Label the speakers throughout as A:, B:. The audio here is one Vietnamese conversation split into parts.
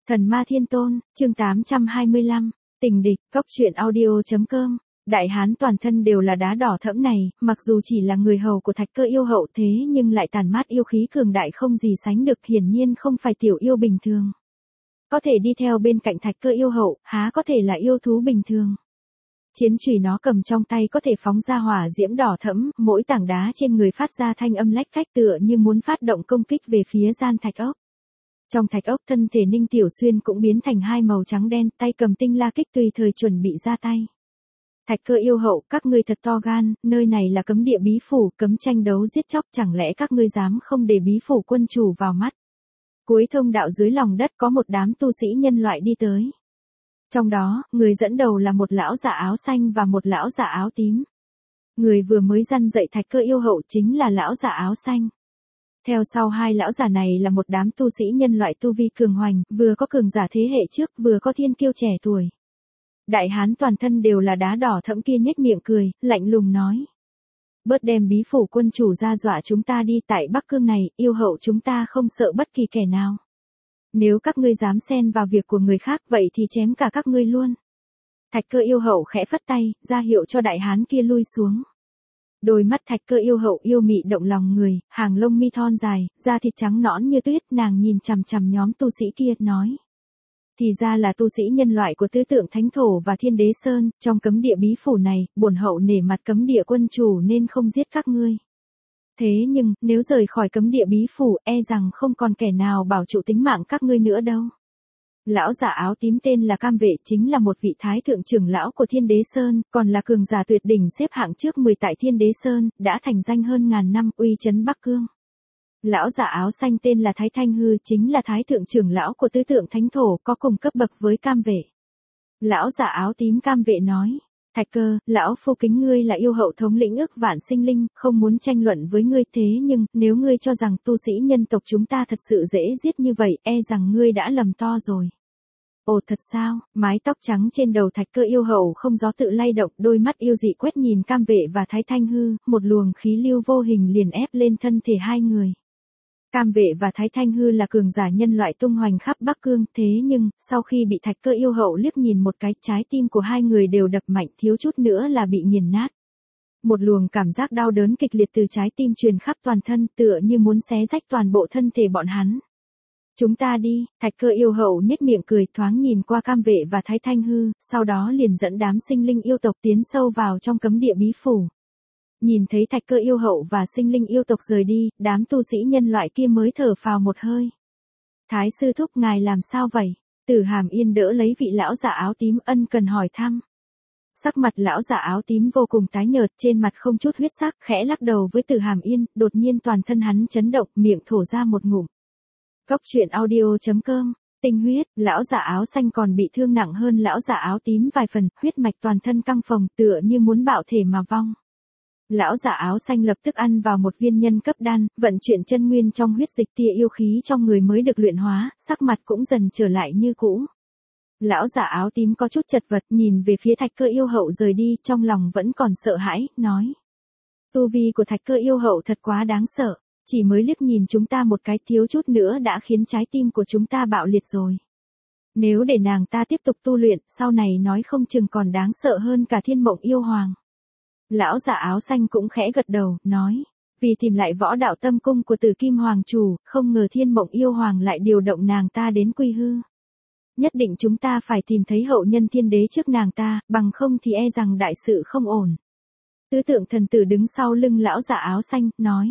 A: Thần Ma Thiên Tôn, chương 825, tình địch, cốc truyện audio.com. Đại hán toàn thân đều là đá đỏ thẫm này, mặc dù chỉ là người hầu của Thạch Cơ yêu hậu thế nhưng lại tản mát yêu khí cường đại không gì sánh được, hiển nhiên không phải tiểu yêu bình thường. Có thể đi theo bên cạnh Thạch Cơ yêu hậu, há có thể là yêu thú bình thường. Chiến chùy nó cầm trong tay có thể phóng ra hỏa diễm đỏ thẫm, mỗi tảng đá trên người phát ra thanh âm lách cách tựa như muốn phát động công kích về phía gian thạch ốc. Trong thạch ốc thân thể Ninh Tiểu Xuyên cũng biến thành hai màu trắng đen, tay cầm tinh la kích tùy thời chuẩn bị ra tay. Thạch Cơ yêu hậu, các ngươi thật to gan, nơi này là cấm địa bí phủ, cấm tranh đấu giết chóc, chẳng lẽ các ngươi dám không để bí phủ quân chủ vào mắt. Cuối thông đạo dưới lòng đất có một đám tu sĩ nhân loại đi tới. Trong đó, người dẫn đầu là một lão giả áo xanh và một lão giả áo tím. Người vừa mới răn dạy Thạch Cơ yêu hậu chính là lão giả áo xanh. Theo sau hai lão giả này là một đám tu sĩ nhân loại tu vi cường hoành, vừa có cường giả thế hệ trước, vừa có thiên kiêu trẻ tuổi. Đại hán toàn thân đều là đá đỏ thẫm kia nhếch miệng cười, lạnh lùng nói. Bớt đem bí phủ quân chủ ra dọa chúng ta đi, tại Bắc Cương này, yêu hậu chúng ta không sợ bất kỳ kẻ nào. Nếu các ngươi dám xen vào việc của người khác vậy thì chém cả các ngươi luôn. Thạch Cơ yêu hậu khẽ phất tay, ra hiệu cho đại hán kia lui xuống. Đôi mắt Thạch Cơ yêu hậu yêu mị động lòng người, hàng lông mi thon dài, da thịt trắng nõn như tuyết, nàng nhìn chằm chằm nhóm tu sĩ kia, nói. Thì ra là tu sĩ nhân loại của tứ tượng thánh thổ và thiên đế sơn, trong cấm địa bí phủ này, bổn hậu nể mặt cấm địa quân chủ nên không giết các ngươi. Thế nhưng, nếu rời khỏi cấm địa bí phủ, e rằng không còn kẻ nào bảo trụ tính mạng các ngươi nữa đâu. Lão giả áo tím tên là Cam Vệ, chính là một vị thái thượng trưởng lão của Thiên Đế Sơn, còn là cường giả tuyệt đỉnh xếp hạng trước 10 tại Thiên Đế Sơn, đã thành danh hơn ngàn năm, uy chấn Bắc Cương. Lão giả áo xanh tên là Thái Thanh Hư, chính là thái thượng trưởng lão của tứ tượng thánh thổ, có cùng cấp bậc với Cam Vệ. Lão giả áo tím Cam Vệ nói, Thạch Cơ, lão phu kính ngươi là yêu hậu thống lĩnh ức vạn sinh linh, không muốn tranh luận với ngươi, thế nhưng, nếu ngươi cho rằng tu sĩ nhân tộc chúng ta thật sự dễ giết như vậy, e rằng ngươi đã lầm to rồi. Ồ thật sao, mái tóc trắng trên đầu Thạch Cơ yêu hậu không gió tự lay động, đôi mắt yêu dị quét nhìn Cam Vệ và Thái Thanh Hư, một luồng khí lưu vô hình liền ép lên thân thể hai người. Cam Vệ và Thái Thanh Hư là cường giả nhân loại tung hoành khắp Bắc Cương, thế nhưng, sau khi bị Thạch Cơ yêu hậu liếc nhìn một cái, trái tim của hai người đều đập mạnh, thiếu chút nữa là bị nghiền nát. Một luồng cảm giác đau đớn kịch liệt từ trái tim truyền khắp toàn thân, tựa như muốn xé rách toàn bộ thân thể bọn hắn. Chúng ta đi, Thạch Cơ yêu hậu nhếch miệng cười, thoáng nhìn qua Cam Vệ và Thái Thanh Hư, sau đó liền dẫn đám sinh linh yêu tộc tiến sâu vào trong cấm địa bí phủ. Nhìn thấy Thạch Cơ yêu hậu và sinh linh yêu tộc rời đi, đám tu sĩ nhân loại kia mới thở phào một hơi. Thái sư thúc, ngài làm sao vậy? Tử Hàm Yên đỡ lấy vị lão giả áo tím, ân cần hỏi thăm. Sắc mặt lão giả áo tím vô cùng tái nhợt, trên mặt không chút huyết sắc, khẽ lắc đầu với Tử Hàm Yên, đột nhiên toàn thân hắn chấn động, miệng thổ ra một ngụm. Cốc truyện audio.com, tinh huyết, lão giả áo xanh còn bị thương nặng hơn lão giả áo tím vài phần, huyết mạch toàn thân căng phồng, tựa như muốn bạo thể mà vong. Lão giả áo xanh lập tức ăn vào một viên nhân cấp đan, vận chuyển chân nguyên trong huyết dịch, tia yêu khí trong người mới được luyện hóa, sắc mặt cũng dần trở lại như cũ. Lão giả áo tím có chút chật vật, nhìn về phía Thạch Cơ yêu hậu rời đi, trong lòng vẫn còn sợ hãi, nói. Tu vi của Thạch Cơ yêu hậu thật quá đáng sợ, chỉ mới liếc nhìn chúng ta một cái, thiếu chút nữa đã khiến trái tim của chúng ta bạo liệt rồi. Nếu để nàng ta tiếp tục tu luyện, sau này nói không chừng còn đáng sợ hơn cả Thiên Mộng yêu hoàng. Lão giả áo xanh cũng khẽ gật đầu, nói, vì tìm lại võ đạo tâm cung của Tử Kim Hoàng chủ, không ngờ Thiên Mộng yêu hoàng lại điều động nàng ta đến Quy Hư. Nhất định chúng ta phải tìm thấy hậu nhân thiên đế trước nàng ta, bằng không thì e rằng đại sự không ổn. Tứ tượng thần tử đứng sau lưng lão giả áo xanh, nói.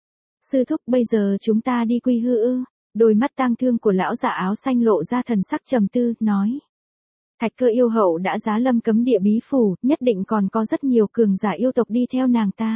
A: Sư thúc, bây giờ chúng ta đi Quy Hư ư? Đôi mắt tang thương của lão giả áo xanh lộ ra thần sắc trầm tư, nói. Thạch Cơ yêu hậu đã giá lâm cấm địa bí phủ, nhất định còn có rất nhiều cường giả yêu tộc đi theo nàng ta.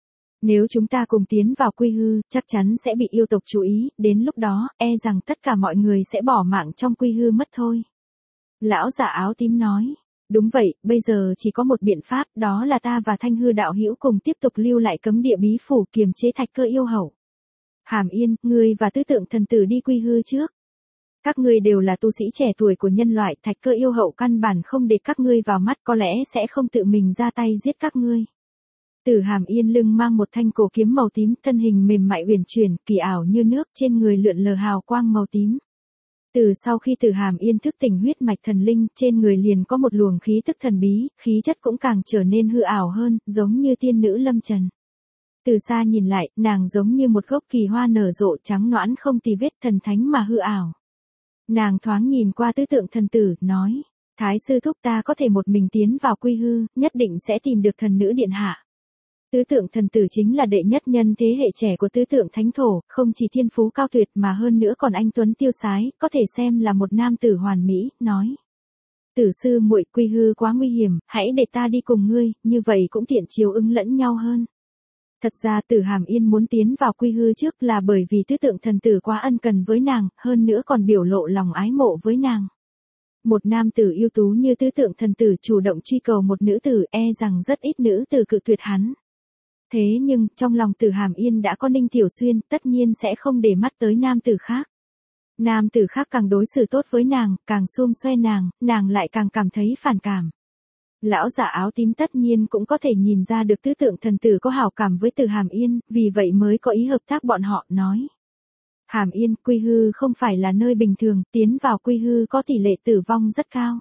A: Nếu chúng ta cùng tiến vào Quy Hư, chắc chắn sẽ bị yêu tộc chú ý, đến lúc đó, e rằng tất cả mọi người sẽ bỏ mạng trong Quy Hư mất thôi. Lão giả áo tím nói, đúng vậy, bây giờ chỉ có một biện pháp, đó là ta và Thanh Hư đạo hữu cùng tiếp tục lưu lại cấm địa bí phủ kiềm chế Thạch Cơ yêu hậu. Hàm Yên, ngươi và tứ tượng thần tử đi Quy Hư trước. Các ngươi đều là tu sĩ trẻ tuổi của nhân loại, Thạch Cơ yêu hậu căn bản không để các ngươi vào mắt, có lẽ sẽ không tự mình ra tay giết các ngươi. Tử Hàm Yên lưng mang một thanh cổ kiếm màu tím, thân hình mềm mại uyển chuyển, kỳ ảo như nước, trên người lượn lờ hào quang màu tím. Từ sau khi Từ Hàm Yên thức tỉnh huyết mạch thần linh, trên người liền có một luồng khí tức thần bí, khí chất cũng càng trở nên hư ảo hơn, giống như tiên nữ lâm trần. Từ xa nhìn lại, nàng giống như một gốc kỳ hoa nở rộ trắng nõn không tì vết, thần thánh mà hư ảo. Nàng thoáng nhìn qua tứ tượng thần tử, nói, Thái sư thúc, ta có thể một mình tiến vào quy hư, nhất định sẽ tìm được thần nữ điện hạ. Tứ tượng thần tử chính là đệ nhất nhân thế hệ trẻ của tứ tượng thánh thổ, không chỉ thiên phú cao tuyệt mà hơn nữa còn anh tuấn tiêu sái, có thể xem là một nam tử hoàn mỹ, nói. Tử sư muội, quy hư quá nguy hiểm, hãy để ta đi cùng ngươi, như vậy cũng tiện chiếu ứng lẫn nhau hơn. Thật ra Từ Hàm Yên muốn tiến vào quy hư trước là bởi vì tứ tượng thần tử quá ân cần với nàng, hơn nữa còn biểu lộ lòng ái mộ với nàng. Một nam tử ưu tú như tứ tượng thần tử chủ động truy cầu một nữ tử, e rằng rất ít nữ tử cự tuyệt hắn. Thế nhưng, trong lòng Từ Hàm Yên đã có Ninh Tiểu Xuyên, tất nhiên sẽ không để mắt tới nam tử khác. Nam tử khác càng đối xử tốt với nàng, càng xum xoe nàng lại càng cảm thấy phản cảm. Lão giả áo tím tất nhiên cũng có thể nhìn ra được tứ tượng thần tử có hảo cảm với Từ Hàm Yên, vì vậy mới có ý hợp tác bọn họ, nói. Hàm Yên, quy hư không phải là nơi bình thường, tiến vào quy hư có tỷ lệ tử vong rất cao.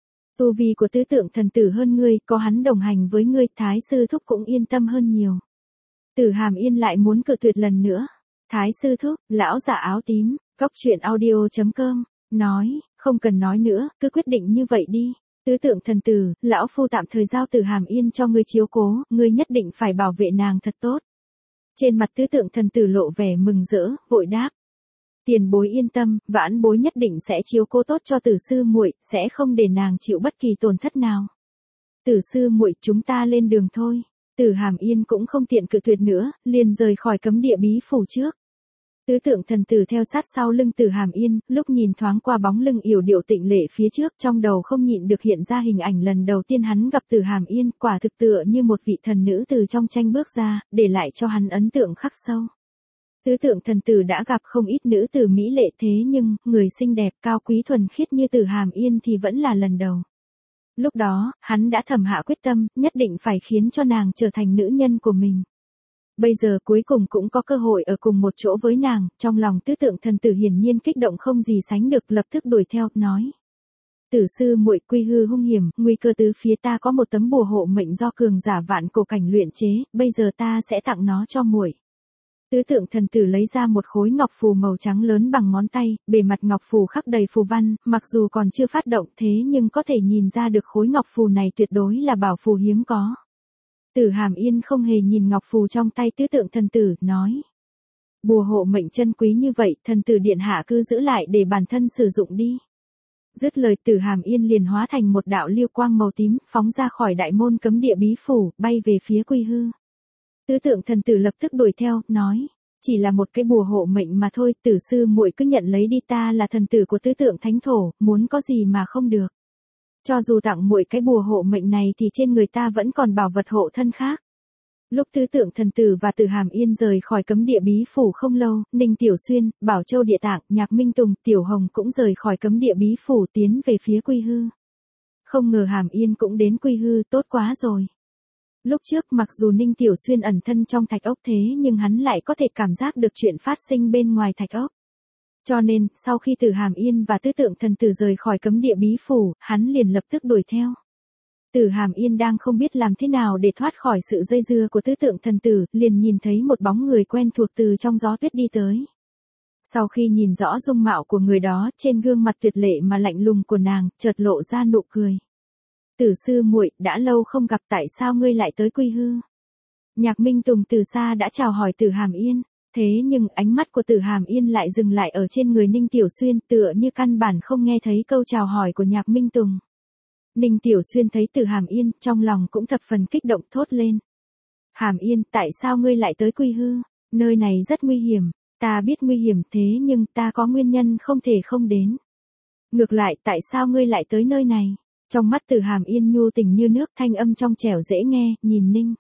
A: Tu vi của tứ tượng thần tử hơn ngươi, có hắn đồng hành với ngươi, Thái sư thúc cũng yên tâm hơn nhiều. Từ Hàm Yên lại muốn cự tuyệt lần nữa. Thái sư thúc, lão giả áo tím, coctruyện.audio.com, nói, không cần nói nữa, cứ quyết định như vậy đi. Tứ tượng thần tử, lão phu tạm thời giao Từ Hàm Yên cho ngươi chiếu cố, ngươi nhất định phải bảo vệ nàng thật tốt. Trên mặt tứ tượng thần tử lộ vẻ mừng rỡ, vội đáp. Tiền bối yên tâm, vãn bối nhất định sẽ chiếu cố tốt cho tử sư muội, sẽ không để nàng chịu bất kỳ tổn thất nào. Tử sư muội, chúng ta lên đường thôi. Từ Hàm Yên cũng không tiện cự tuyệt nữa, liền rời khỏi cấm địa bí phủ trước. Tứ tượng thần tử theo sát sau lưng Từ Hàm Yên, lúc nhìn thoáng qua bóng lưng yểu điệu tịnh lệ phía trước, trong đầu không nhịn được hiện ra hình ảnh lần đầu tiên hắn gặp Từ Hàm Yên, quả thực tựa như một vị thần nữ từ trong tranh bước ra, để lại cho hắn ấn tượng khắc sâu. Tứ tượng thần tử đã gặp không ít nữ tử mỹ lệ, thế nhưng, người xinh đẹp cao quý thuần khiết như Từ Hàm Yên thì vẫn là lần đầu. Lúc đó, hắn đã thầm hạ quyết tâm, nhất định phải khiến cho nàng trở thành nữ nhân của mình. Bây giờ cuối cùng cũng có cơ hội ở cùng một chỗ với nàng, trong lòng tứ tượng thần tử hiển nhiên kích động không gì sánh được, lập tức đuổi theo, nói. Tử sư muội, quy hư hung hiểm, nguy cơ tứ phía, ta có một tấm bùa hộ mệnh do cường giả vạn cổ cảnh luyện chế, bây giờ ta sẽ tặng nó cho muội. Tứ tượng thần tử lấy ra một khối ngọc phù màu trắng lớn bằng ngón tay, bề mặt ngọc phù khắc đầy phù văn, mặc dù còn chưa phát động thế nhưng có thể nhìn ra được khối ngọc phù này tuyệt đối là bảo phù hiếm có. Từ Hàm Yên không hề nhìn ngọc phù trong tay tứ tượng thần tử, nói. Bùa hộ mệnh chân quý như vậy, thần tử điện hạ cứ giữ lại để bản thân sử dụng đi. Dứt lời Từ Hàm Yên liền hóa thành một đạo lưu quang màu tím, phóng ra khỏi đại môn cấm địa bí phủ, bay về phía quy hư. Tứ tượng thần tử lập tức đuổi theo, nói. Chỉ là một cái bùa hộ mệnh mà thôi, tử sư muội cứ nhận lấy đi, ta là thần tử của tứ tượng thánh thổ, muốn có gì mà không được. Cho dù tặng muội cái bùa hộ mệnh này thì trên người ta vẫn còn bảo vật hộ thân khác. Lúc tứ tượng thần tử và Từ Hàm Yên rời khỏi cấm địa bí phủ không lâu, Ninh Tiểu Xuyên, Bảo Châu Địa Tạng, Nhạc Minh Tùng, Tiểu Hồng cũng rời khỏi cấm địa bí phủ tiến về phía quy hư. Không ngờ Hàm Yên cũng đến quy hư, tốt quá rồi. Lúc trước mặc dù Ninh Tiểu Xuyên ẩn thân trong thạch ốc thế nhưng hắn lại có thể cảm giác được chuyện phát sinh bên ngoài thạch ốc. Cho nên, sau khi Từ Hàm Yên và tứ tượng thần tử rời khỏi cấm địa bí phủ, hắn liền lập tức đuổi theo. Từ Hàm Yên đang không biết làm thế nào để thoát khỏi sự dây dưa của tứ tượng thần tử, liền nhìn thấy một bóng người quen thuộc từ trong gió tuyết đi tới. Sau khi nhìn rõ dung mạo của người đó, trên gương mặt tuyệt lệ mà lạnh lùng của nàng, chợt lộ ra nụ cười. Tử sư muội, đã lâu không gặp, tại sao ngươi lại tới quy hư? Nhạc Minh Tùng từ xa đã chào hỏi Từ Hàm Yên, thế nhưng ánh mắt của Từ Hàm Yên lại dừng lại ở trên người Ninh Tiểu Xuyên, tựa như căn bản không nghe thấy câu chào hỏi của Nhạc Minh Tùng. Ninh Tiểu Xuyên thấy Từ Hàm Yên, trong lòng cũng thập phần kích động, thốt lên. Hàm Yên, tại sao ngươi lại tới quy hư? Nơi này rất nguy hiểm, ta biết nguy hiểm thế nhưng ta có nguyên nhân không thể không đến. Ngược lại, tại sao ngươi lại tới nơi này? Trong mắt Từ Hàm Yên nhu tình như nước, thanh âm trong trẻo dễ nghe, nhìn Ninh.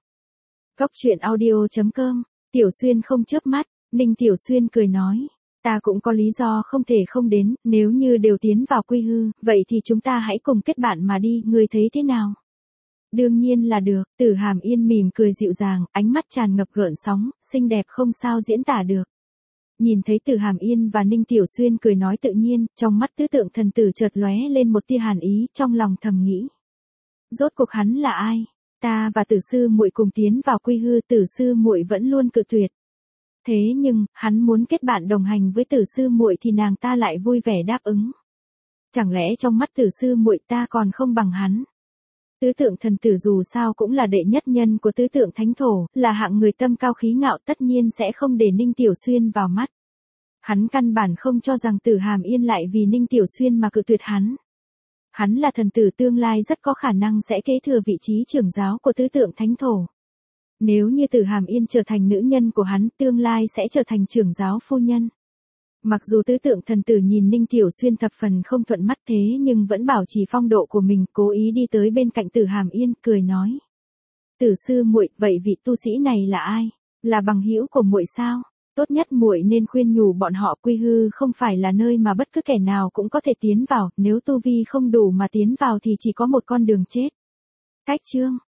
A: Coctruyện.audio.com, Tiểu Xuyên không chớp mắt, Ninh Tiểu Xuyên cười nói. Ta cũng có lý do không thể không đến, nếu như đều tiến vào quy hư, vậy thì chúng ta hãy cùng kết bạn mà đi, ngươi thấy thế nào? Đương nhiên là được, Từ Hàm Yên mỉm cười dịu dàng, ánh mắt tràn ngập gợn sóng, xinh đẹp không sao diễn tả được. Nhìn thấy Từ Hàm Yên và Ninh Tiểu Xuyên cười nói tự nhiên, trong mắt tứ tượng thần tử chợt lóe lên một tia hàn ý, trong lòng thầm nghĩ. Rốt cuộc hắn là ai? Ta và Tử sư muội cùng tiến vào quy hư, Tử sư muội vẫn luôn cự tuyệt. Thế nhưng, hắn muốn kết bạn đồng hành với Tử sư muội thì nàng ta lại vui vẻ đáp ứng. Chẳng lẽ trong mắt Tử sư muội ta còn không bằng hắn? Tứ tượng thần tử dù sao cũng là đệ nhất nhân của tứ tượng thánh thổ, là hạng người tâm cao khí ngạo, tất nhiên sẽ không để Ninh Tiểu Xuyên vào mắt. Hắn căn bản không cho rằng Tử Hàm Yên lại vì Ninh Tiểu Xuyên mà cự tuyệt hắn. Hắn là thần tử tương lai rất có khả năng sẽ kế thừa vị trí trưởng giáo của tứ tượng thánh thổ. Nếu như Tử Hàm Yên trở thành nữ nhân của hắn, tương lai sẽ trở thành trưởng giáo phu nhân. Mặc dù tứ tượng thần tử nhìn Ninh Tiểu Xuyên thập phần không thuận mắt thế nhưng vẫn bảo trì phong độ của mình, cố ý đi tới bên cạnh Tử Hàm Yên, cười nói. Tử sư muội, vậy vị tu sĩ này là ai? Là bằng hữu của muội sao? Tốt nhất muội nên khuyên nhủ bọn họ, quy hư không phải là nơi mà bất cứ kẻ nào cũng có thể tiến vào, nếu tu vi không đủ mà tiến vào thì chỉ có một con đường chết. Cách chương